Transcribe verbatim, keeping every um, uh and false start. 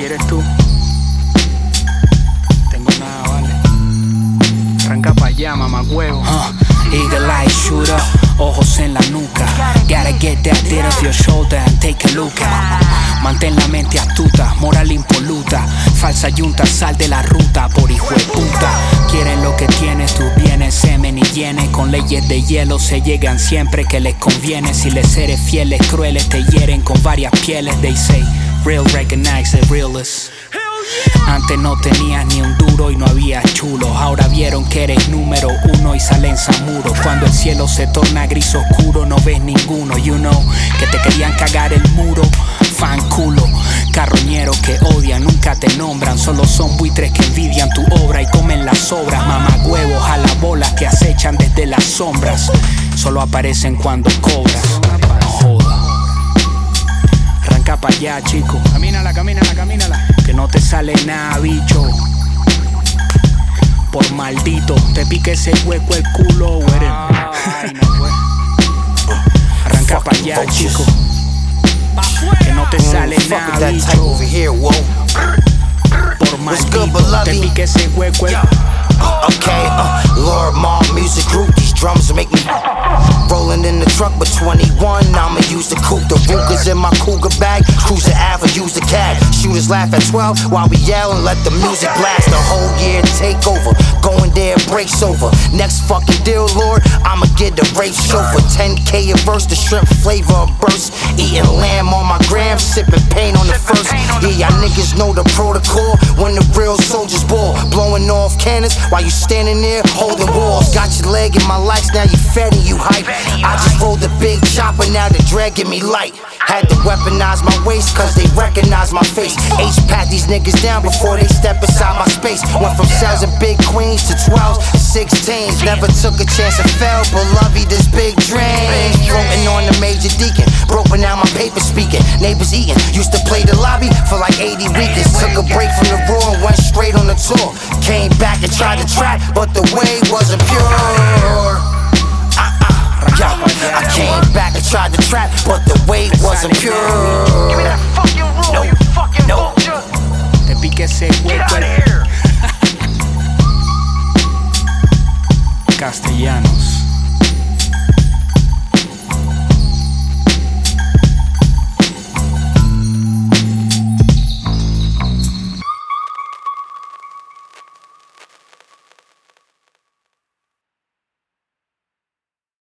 ¿Quieres tú? Tengo nada, vale. Arranca pa' allá, mamagüevo. Uh, eagle eye shooter, ojos en la nuca. Gotta get that dirt off your shoulder and take a look out. Mantén la mente astuta, moral impoluta. Falsa yunta, sal de la ruta por hijo de puta. Quieren lo que tienes, tus bienes, semen y llenes. Con leyes de hielo se llegan siempre que les conviene. Si les eres fieles, crueles te hieren con varias pieles. They say, real recognize the realest. Antes no tenías ni un duro y no había chulos. Ahora vieron que eres número uno y salen zamuros. Cuando el cielo se torna gris oscuro no ves ninguno. You know, que te querían cagar el muro. Fan culo, carroñeros que odian, nunca te nombran. Solo son buitres que envidian tu obra y comen las sobras. Mamagüevos a las bolas que acechan desde las sombras. Solo aparecen cuando cobras. No joda. Arranca pa' allá, chico. Camínala, camínala, camínala. Que no te sale nada, bicho. Por maldito, te pique ese hueco el culo, güey. Ay, no fue. Arranca pa' allá, chico. Que no te sale nada, bicho. Por maldito, te pique ese hueco el... Okay, uh, Lord Mar Music Group, these drums make me rolling in the truck, but twenty-one, I'ma use the coupe. The Ruger's in my Cougar bag, Cruiser Ave, use the cab. Shooters laugh at twelve while we yell and let the music blast. The whole year take over, going there, breaks over. Next fucking deal, Lord, I'ma get the race chauffeur. ten K a verse, the shrimp flavor of burst. Eating lamb on my gram, sipping pain on the first. Yeah, y'all niggas know the protocol when the real soldiers ball. Blowing off cannons while you standing there holding walls. Got your leg in my lights, now you fed and you hype. I just rolled a big chopper, now the drag get me light. Had to weaponize my waist, cause they recognize my face. H-pat these niggas down before they step inside my space. Went from cells and big queens to twelves, sixteens. Never took a chance and fell, but lovey this big dream. Floating on the major deacon, broken out my paper speaking. Neighbors eating, used to play the lobby for like eighty weekends. Took a break from the raw and went straight on the tour. Came back and tried to trap, but the way wasn't pure. Yeah, I came back and tried to trap, but the weight wasn't pure. Give me that fucking rule, no, you fucking no. vulture. Te pique ese Get hueco out el... of here. Castellanos.